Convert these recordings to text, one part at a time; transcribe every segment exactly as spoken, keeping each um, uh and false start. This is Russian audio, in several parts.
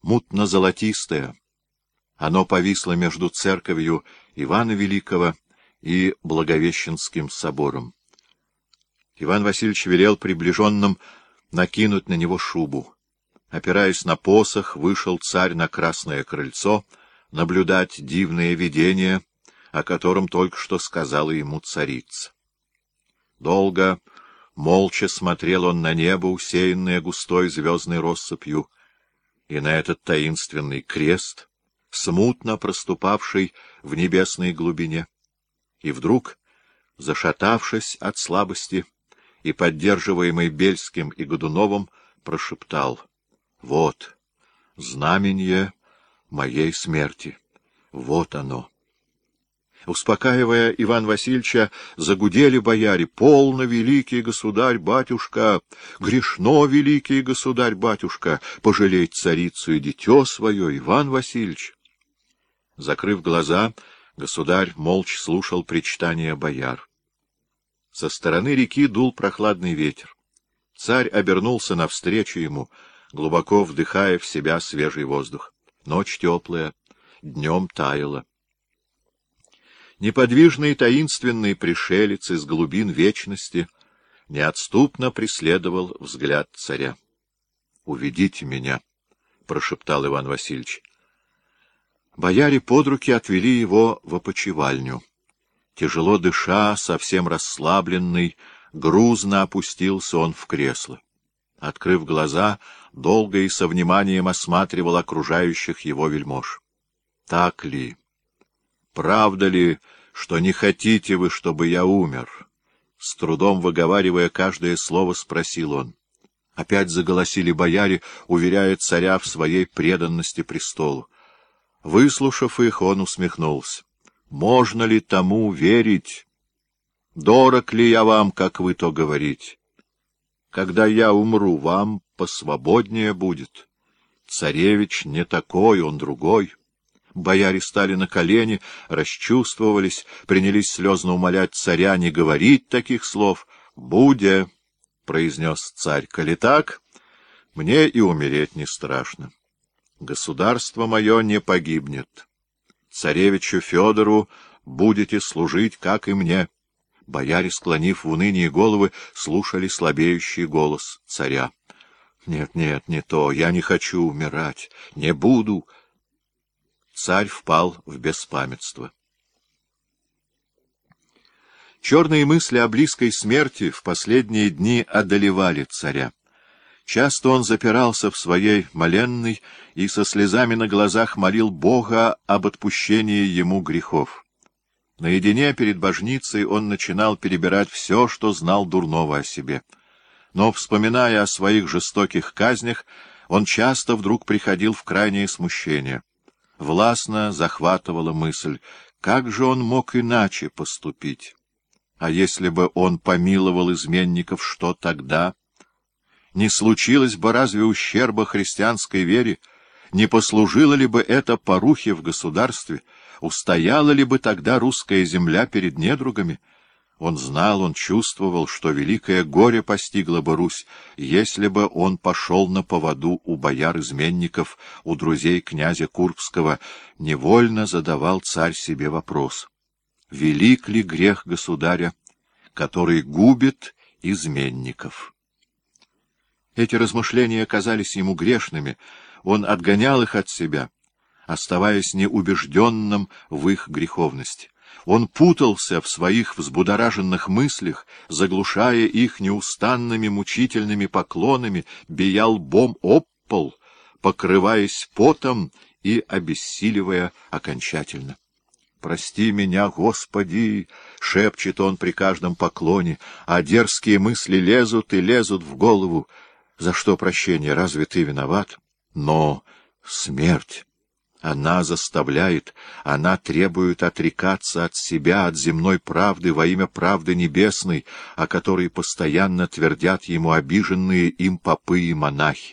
мутно-золотистое. Оно повисло между церковью Ивана Великого и Благовещенским собором. Иван Васильевич велел приближенным накинуть на него шубу. Опираясь на посох, вышел царь на красное крыльцо наблюдать дивное видение, о котором только что сказала ему царица. Долго, молча смотрел он на небо, усеянное густой звездной россыпью, и на этот таинственный крест, смутно проступавший в небесной глубине. И вдруг, зашатавшись от слабости и поддерживаемый Бельским и Годуновым, прошептал: «Вот знаменье моей смерти, вот оно». Успокаивая Ивана Васильевича, загудели бояре: «Полно, великий государь-батюшка! Грешно, великий государь-батюшка! Пожалеть царицу и дитё свое, Иван Васильевич!» Закрыв глаза, государь молча слушал причитания бояр. Со стороны реки дул прохладный ветер. Царь обернулся навстречу ему, глубоко вдыхая в себя свежий воздух. Ночь теплая, днем таяла. Неподвижный таинственный пришелец из глубин вечности неотступно преследовал взгляд царя. — Уведите меня, — прошептал Иван Васильевич. Бояре под руки отвели его в опочивальню. Тяжело дыша, совсем расслабленный, грузно опустился он в кресло. Открыв глаза, долго и со вниманием осматривал окружающих его вельмож. Так ли? Правда ли, что не хотите вы, чтобы я умер? С трудом выговаривая каждое слово, спросил он. Опять заголосили бояре, уверяя царя в своей преданности престолу. Выслушав их, он усмехнулся. Можно ли тому верить? Дорог ли я вам, как вы то говорите? Когда я умру, вам посвободнее будет. Царевич не такой, он другой. Бояре стали на колени, расчувствовались, принялись слезно умолять царя не говорить таких слов. — Буде, — произнес царь, — коли так, мне и умереть не страшно. Государство мое не погибнет. Царевичу Федору будете служить, как и мне. Бояре, склонив в унынии головы, слушали слабеющий голос царя. — Нет, нет, не то, я не хочу умирать, не буду. Царь впал в беспамятство. Черные мысли о близкой смерти в последние дни одолевали царя. Часто он запирался в своей моленной и со слезами на глазах молил Бога об отпущении ему грехов. Наедине перед божницей он начинал перебирать все, что знал дурного о себе. Но, вспоминая о своих жестоких казнях, он часто вдруг приходил в крайнее смущение. Властно захватывала мысль, как же он мог иначе поступить? А если бы он помиловал изменников, что тогда? Не случилось бы разве ущерба христианской вере? Не послужило ли бы это порухе в государстве? Устояла ли бы тогда русская земля перед недругами? Он знал, он чувствовал, что великое горе постигло бы Русь, если бы он пошел на поводу у бояр-изменников, у друзей князя Курбского. Невольно задавал царь себе вопрос: велик ли грех государя, который губит изменников? Эти размышления казались ему грешными, он отгонял их от себя, оставаясь неубежденным в их греховности. Он путался в своих взбудораженных мыслях, заглушая их неустанными мучительными поклонами, бия лбом об пол, покрываясь потом и обессиливая окончательно. «Прости меня, Господи!» — шепчет он при каждом поклоне, а дерзкие мысли лезут и лезут в голову. «За что прощение? Разве ты виноват?» Но смерть... Она заставляет, она требует отрекаться от себя, от земной правды во имя правды небесной, о которой постоянно твердят ему обиженные им попы и монахи.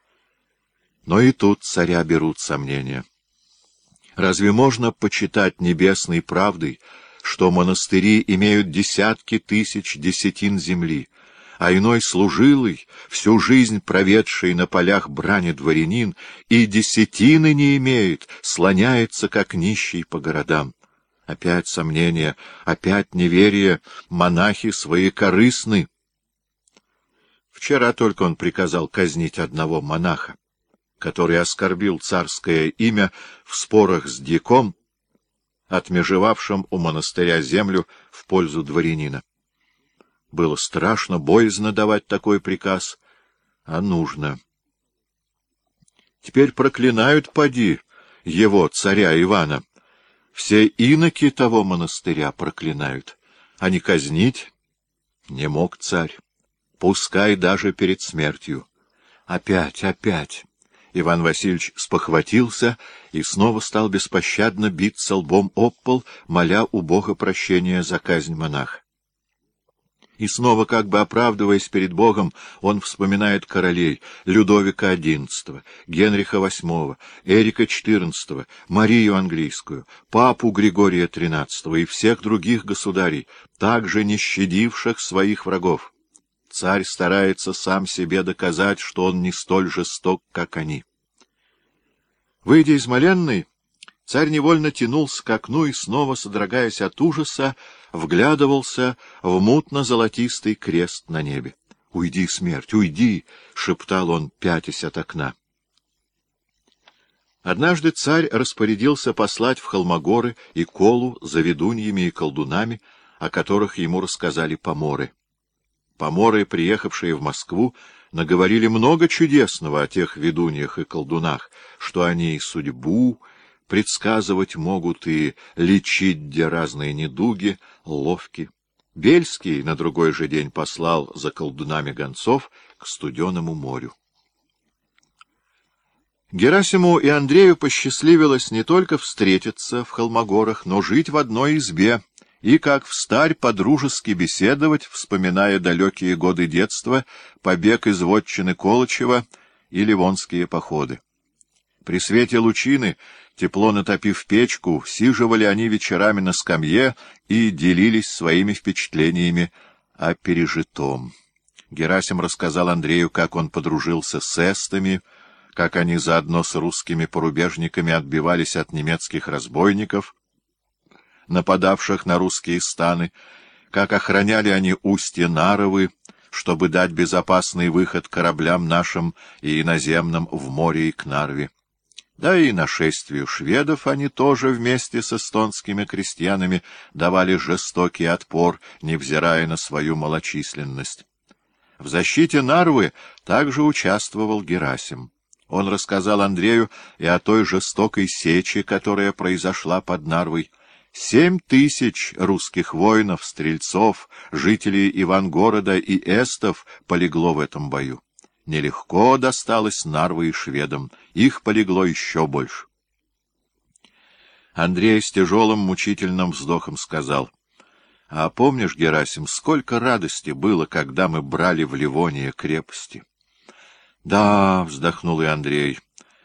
Но и тут царя берут сомнения. Разве можно почитать небесной правдой, что монастыри имеют десятки тысяч десятин земли, а иной служилый, всю жизнь проведший на полях брани дворянин, и десятины не имеет, слоняется, как нищий, по городам. Опять сомнения, опять неверие, монахи своекорыстны. Вчера только он приказал казнить одного монаха, который оскорбил царское имя в спорах с дьяком, отмежевавшим у монастыря землю в пользу дворянина. Было страшно, боязно давать такой приказ, а нужно. Теперь проклинают поди его, царя Ивана. Все иноки того монастыря проклинают, а не казнить не мог царь, пускай даже перед смертью. Опять, опять. Иван Васильевич спохватился и снова стал беспощадно биться лбом об пол, моля у Бога прощения за казнь монаха. И снова, как бы оправдываясь перед Богом, он вспоминает королей Людовика одиннадцатого, Генриха восьмого, Эрика четырнадцатого, Марию Английскую, папу Григория тринадцатого и всех других государей, также не щадивших своих врагов. Царь старается сам себе доказать, что он не столь жесток, как они. Выйдя из моленной, царь невольно тянулся к окну и, снова содрогаясь от ужаса, вглядывался в мутно-золотистый крест на небе. — Уйди, смерть, уйди! — шептал он, пятясь от окна. Однажды царь распорядился послать в Холмогоры и Колу за ведуньями и колдунами, о которых ему рассказали поморы. Поморы, приехавшие в Москву, наговорили много чудесного о тех ведуньях и колдунах, что они и судьбу предсказывать могут, и лечить где разные недуги, ловки. Бельский на другой же день послал за колдунами гонцов к Студенному морю. Герасиму и Андрею посчастливилось не только встретиться в Холмогорах, но жить в одной избе и, как встарь, подружески беседовать, вспоминая далекие годы детства, побег из вотчины Колычева и ливонские походы. При свете лучины, тепло натопив печку, сиживали они вечерами на скамье и делились своими впечатлениями о пережитом. Герасим рассказал Андрею, как он подружился с эстами, как они заодно с русскими порубежниками отбивались от немецких разбойников, нападавших на русские станы, как охраняли они устье Наровы, чтобы дать безопасный выход кораблям нашим и иноземным в море и к Нарве. Да и нашествию шведов они тоже вместе с эстонскими крестьянами давали жестокий отпор, невзирая на свою малочисленность. В защите Нарвы также участвовал Герасим. Он рассказал Андрею и о той жестокой сече, которая произошла под Нарвой. Семь тысяч русских воинов, стрельцов, жителей Ивангорода и эстов полегло в этом бою. Нелегко досталось Нарвы и шведам, их полегло еще больше. Андрей с тяжелым мучительным вздохом сказал: — А помнишь, Герасим, сколько радости было, когда мы брали в Ливонии крепости? — Да, — вздохнул и Андрей.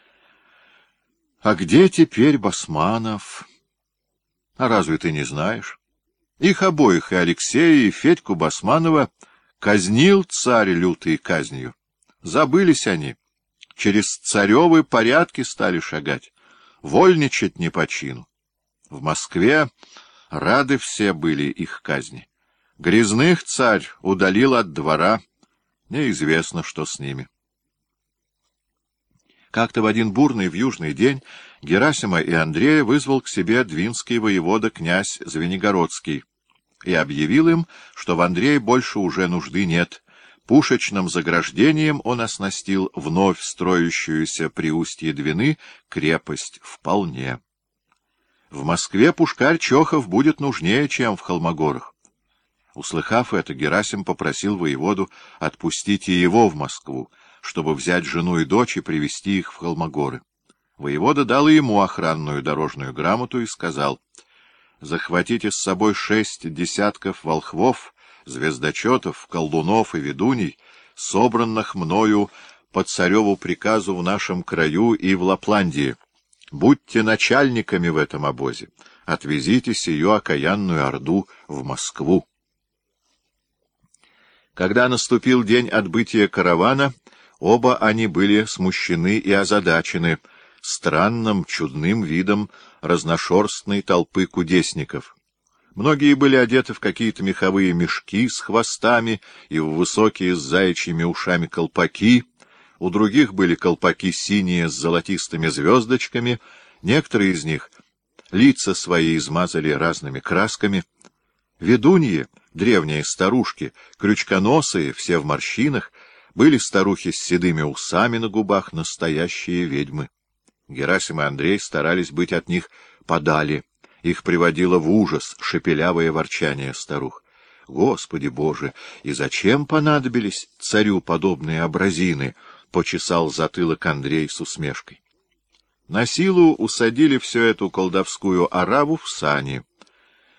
— А где теперь Басманов? — А разве ты не знаешь? Их обоих, и Алексея, и Федьку Басманова, казнил царь лютой казнью. Забылись они, через царевы порядки стали шагать, вольничать не по чину. В Москве рады все были их казни. Грязных царь удалил от двора, неизвестно, что с ними. Как-то в один бурный вьюжный день Герасима и Андрея вызвал к себе двинский воевода князь Звенигородский и объявил им, что в Андрее больше уже нужды нет. Пушечным заграждением он оснастил вновь строящуюся при устье Двины крепость вполне. В Москве пушкарь Чохов будет нужнее, чем в Холмогорах. Услыхав это, Герасим попросил воеводу отпустить и его в Москву, чтобы взять жену и дочь и привезти их в Холмогоры. Воевода дал ему охранную дорожную грамоту и сказал: «Захватите с собой шесть десятков волхвов, звездочетов, колдунов и ведуней, собранных мною по цареву приказу в нашем краю и в Лапландии. Будьте начальниками в этом обозе, отвезите сию окаянную орду в Москву». Когда наступил день отбытия каравана, оба они были смущены и озадачены странным, чудным видом разношерстной толпы кудесников. Многие были одеты в какие-то меховые мешки с хвостами и в высокие с заячьими ушами колпаки, у других были колпаки синие с золотистыми звездочками, некоторые из них лица свои измазали разными красками. Ведуньи, древние старушки, крючконосые, все в морщинах, были старухи с седыми усами на губах, настоящие ведьмы. Герасим и Андрей старались быть от них подали. Их приводило в ужас шепелявое ворчание старух. «Господи Боже! И зачем понадобились царю подобные образины?» — почесал затылок Андрей с усмешкой. На силу усадили всю эту колдовскую ораву в сани.